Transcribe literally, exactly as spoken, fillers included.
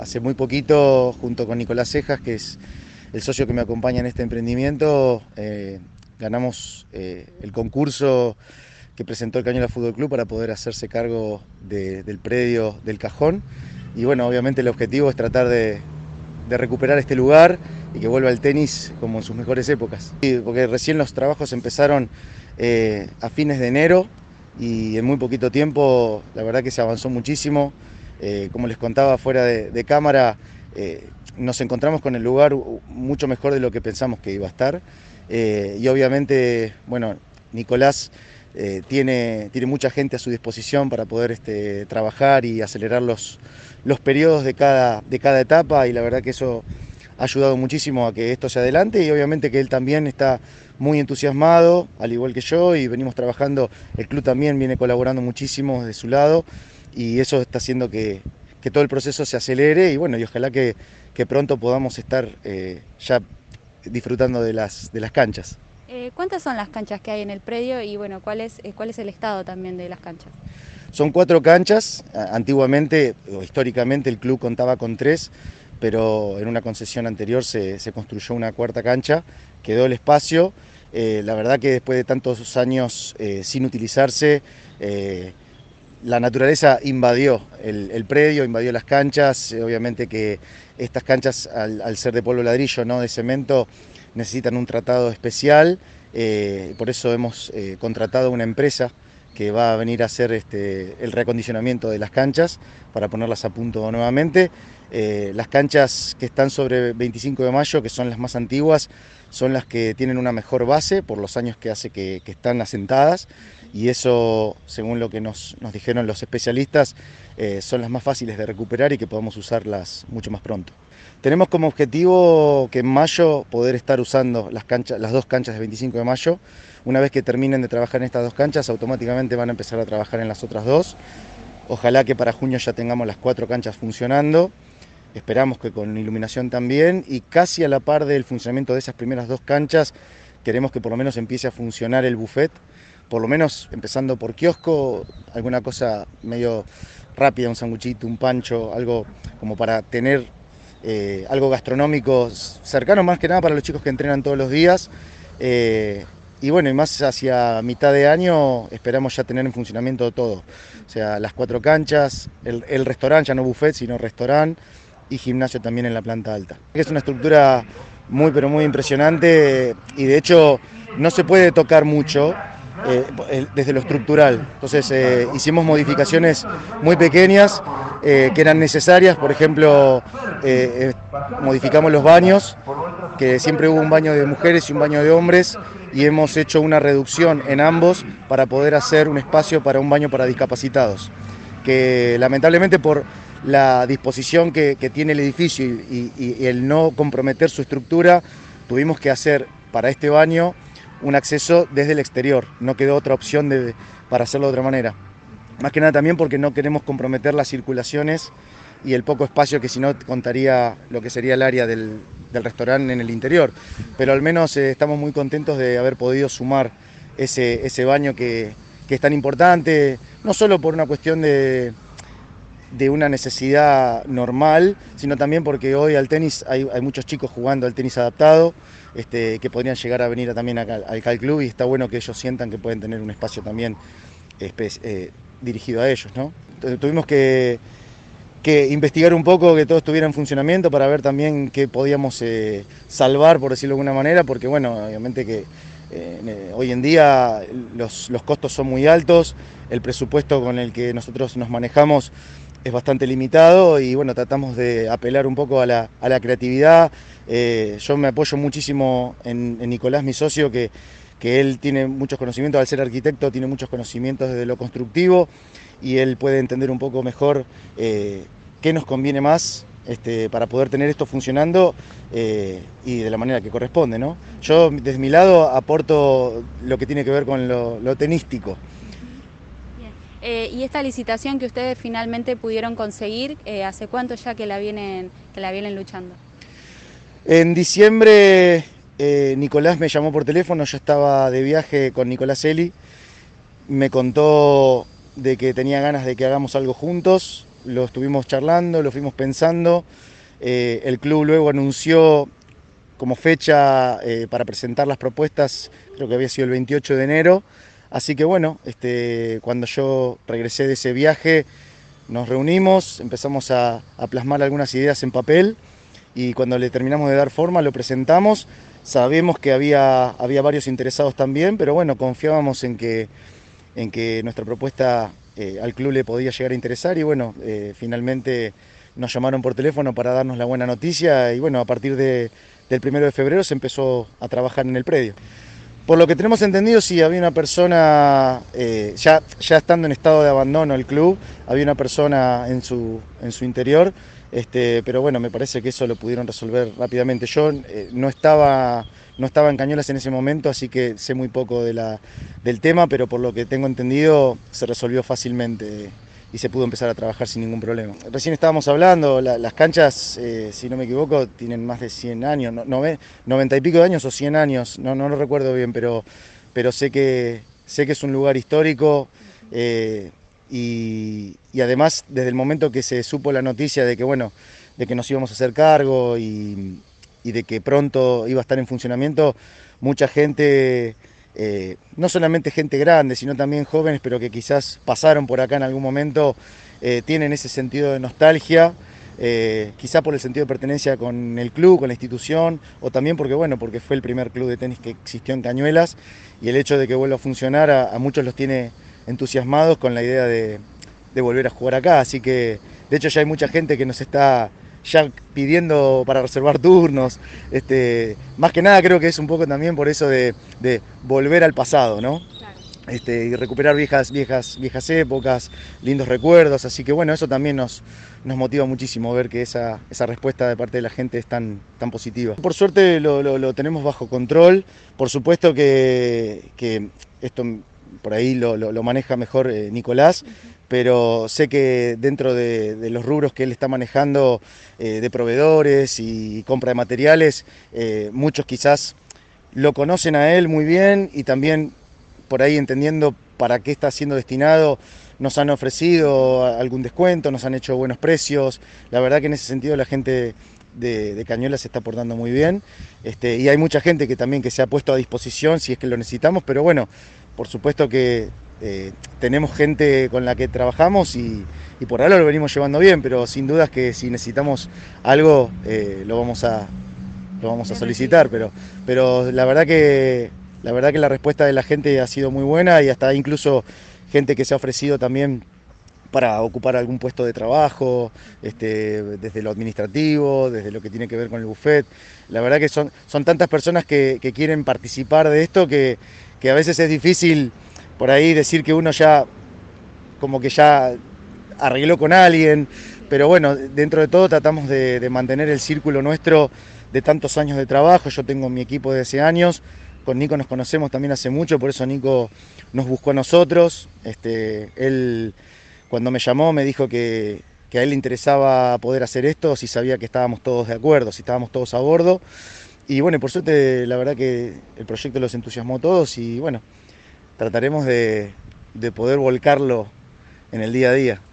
Hace muy poquito, junto con Nicolás Cejas, que es el socio que me acompaña en este emprendimiento, eh, ganamos eh, el concurso que presentó el Cañuelas Fútbol Club para poder hacerse cargo de, del predio del Cajón. Y bueno, obviamente el objetivo es tratar de, de recuperar este lugar y que vuelva el tenis como en sus mejores épocas. Sí, porque recién los trabajos empezaron eh, a fines de enero y en muy poquito tiempo la verdad que se avanzó muchísimo. Eh, como les contaba fuera de, de cámara, eh, nos encontramos con el lugar mucho mejor de lo que pensamos que iba a estar. Eh, y obviamente, bueno, Nicolás eh, tiene, tiene mucha gente a su disposición para poder este, trabajar y acelerar los, los periodos de cada, de cada etapa, y la verdad que eso ha ayudado muchísimo a que esto se adelante, y obviamente que él también está muy entusiasmado, al igual que yo, y venimos trabajando, el club también viene colaborando muchísimo de su lado, y eso está haciendo que, que todo el proceso se acelere, y bueno, y ojalá que, que pronto podamos estar eh, ya disfrutando de las, de las canchas. Eh, ¿Cuántas son las canchas que hay en el predio y bueno, cuál es, eh, cuál es el estado también de las canchas? Son cuatro canchas. Antiguamente o históricamente el club contaba con tres, pero en una concesión anterior se, se construyó una cuarta cancha, quedó el espacio. Eh, la verdad que después de tantos años eh, sin utilizarse, eh, la naturaleza invadió el, el predio, invadió las canchas. Eh, obviamente que estas canchas, al, al ser de polvo ladrillo, no de cemento, necesitan un tratado especial. Eh, por eso hemos eh, contratado una empresa que va a venir a hacer este, el reacondicionamiento de las canchas para ponerlas a punto nuevamente. Eh, las canchas que están sobre veinticinco de mayo, que son las más antiguas, son las que tienen una mejor base por los años que hace que, que están asentadas, y eso, según lo que nos, nos dijeron los especialistas, eh, son las más fáciles de recuperar y que podamos usarlas mucho más pronto. Tenemos como objetivo que en mayo poder estar usando las, canchas, las dos canchas de veinticinco de mayo. Una vez que terminen de trabajar en estas dos canchas, automáticamente van a empezar a trabajar en las otras dos. Ojalá que para junio ya tengamos las cuatro canchas funcionando. Esperamos que con iluminación también, y casi a la par del funcionamiento de esas primeras dos canchas, queremos que por lo menos empiece a funcionar el buffet, por lo menos empezando por kiosco, alguna cosa medio rápida, un sanguchito, un pancho, algo como para tener eh, algo gastronómico cercano, más que nada para los chicos que entrenan todos los días. Eh, y bueno, y más hacia mitad de año esperamos ya tener en funcionamiento todo, o sea, las cuatro canchas, el, el restaurante, ya no buffet, sino restaurante, y gimnasio también en la planta alta. Es una estructura muy pero muy impresionante, y de hecho no se puede tocar mucho eh, desde lo estructural. Entonces eh, hicimos modificaciones muy pequeñas eh, que eran necesarias. Por ejemplo, eh, eh, modificamos los baños, que siempre hubo un baño de mujeres y un baño de hombres, y hemos hecho una reducción en ambos para poder hacer un espacio para un baño para discapacitados, que lamentablemente por la disposición que, que tiene el edificio y, y, y el no comprometer su estructura, tuvimos que hacer para este baño un acceso desde el exterior. No quedó otra opción de, para hacerlo de otra manera. Más que nada también porque no queremos comprometer las circulaciones y el poco espacio que si no contaría lo que sería el área del, del restaurante en el interior. Pero al menos eh, estamos muy contentos de haber podido sumar ese, ese baño que, que es tan importante, no solo por una cuestión de de una necesidad normal, sino también porque hoy al tenis hay, hay muchos chicos jugando al tenis adaptado, este, que podrían llegar a venir también acá, al Cal Club, y está bueno que ellos sientan que pueden tener un espacio también eh, dirigido a ellos, ¿no? Entonces, tuvimos que, que investigar un poco, que todo estuviera en funcionamiento, para ver también qué podíamos eh, salvar, por decirlo de alguna manera, porque bueno, obviamente que Eh, hoy en día los, los costos son muy altos, el presupuesto con el que nosotros nos manejamos es bastante limitado, y bueno, tratamos de apelar un poco a la, a la creatividad. Eh, yo me apoyo muchísimo en, en Nicolás, mi socio, que, que él tiene muchos conocimientos, al ser arquitecto tiene muchos conocimientos desde lo constructivo, y él puede entender un poco mejor eh, qué nos conviene más Este, para poder tener esto funcionando eh, y de la manera que corresponde, ¿no? Yo desde mi lado aporto lo que tiene que ver con lo, lo tenístico. Bien. Eh, y esta licitación que ustedes finalmente pudieron conseguir, eh, ¿hace cuánto ya que la vienen, que la vienen luchando? En diciembre eh, Nicolás me llamó por teléfono, yo estaba de viaje con Nicolás Eli, me contó de que tenía ganas de que hagamos algo juntos. lo estuvimos charlando, lo fuimos pensando. Eh, el club luego anunció como fecha eh, para presentar las propuestas, creo que había sido el veintiocho de enero. Así que bueno, este, cuando yo regresé de ese viaje, nos reunimos, empezamos a, a plasmar algunas ideas en papel y cuando le terminamos de dar forma lo presentamos. Sabemos que había, había varios interesados también, pero bueno, confiábamos en que, en que nuestra propuesta eh, al club le podía llegar a interesar y bueno, eh, finalmente nos llamaron por teléfono para darnos la buena noticia y bueno, a partir de, del primero de febrero se empezó a trabajar en el predio. Por lo que tenemos entendido, sí, había una persona, eh, ya, ya estando en estado de abandono el club, había una persona en su, en su interior, este, pero bueno, me parece que eso lo pudieron resolver rápidamente. Yo eh, no, estaba, no estaba en Cañuelas en ese momento, así que sé muy poco de la, del tema, pero por lo que tengo entendido se resolvió fácilmente y se pudo empezar a trabajar sin ningún problema. Recién estábamos hablando, la, las canchas, eh, si no me equivoco, tienen más de cien años, no, no, noventa y pico de años o cien años, no, no lo recuerdo bien, pero, pero sé, que, sé que es un lugar histórico eh, y, y además desde el momento que se supo la noticia de que, bueno, de que nos íbamos a hacer cargo y, y de que pronto iba a estar en funcionamiento, mucha gente... Eh, no solamente gente grande, sino también jóvenes, pero que quizás pasaron por acá en algún momento, eh, tienen ese sentido de nostalgia, eh, quizá por el sentido de pertenencia con el club, con la institución, o también porque, bueno, porque fue el primer club de tenis que existió en Cañuelas, y el hecho de que vuelva a funcionar a, a muchos los tiene entusiasmados con la idea de, de volver a jugar acá, así que de hecho ya hay mucha gente que nos está ya pidiendo para reservar turnos, este, más que nada creo que es un poco también por eso de, de volver al pasado, ¿no? Claro. Este, y recuperar viejas, viejas, viejas épocas, lindos recuerdos, así que bueno, eso también nos, nos motiva muchísimo ver que esa, esa respuesta de parte de la gente es tan, tan positiva. Por suerte lo, lo, lo tenemos bajo control, por supuesto que, que esto por ahí lo, lo, lo maneja mejor eh, Nicolás, uh-huh. Pero sé que dentro de, de los rubros que él está manejando eh, de proveedores y compra de materiales, eh, muchos quizás lo conocen a él muy bien y también por ahí entendiendo para qué está siendo destinado, nos han ofrecido algún descuento, nos han hecho buenos precios. La verdad que en ese sentido la gente de, de Cañuelas se está portando muy bien, este, y hay mucha gente que también que se ha puesto a disposición si es que lo necesitamos, pero bueno, por supuesto que eh, tenemos gente con la que trabajamos y, y por ahora lo venimos llevando bien, pero sin dudas que si necesitamos algo eh, lo vamos a, lo vamos a solicitar, pero, pero la verdad que la verdad que la respuesta de la gente ha sido muy buena y hasta incluso gente que se ha ofrecido también para ocupar algún puesto de trabajo, este, desde lo administrativo, desde lo que tiene que ver con el buffet. La verdad que son, son tantas personas que, que quieren participar de esto que, que a veces es difícil por ahí decir que uno ya como que ya arregló con alguien, pero bueno, dentro de todo tratamos de, de mantener el círculo nuestro de tantos años de trabajo. Yo tengo mi equipo de hace años, con Nico nos conocemos también hace mucho, por eso Nico nos buscó a nosotros. Este, él cuando me llamó me dijo que, que a él le interesaba poder hacer esto, si sabía que estábamos todos de acuerdo, si estábamos todos a bordo. Y bueno, por suerte la verdad que el proyecto los entusiasmó a todos y bueno, trataremos de, de poder volcarlo en el día a día.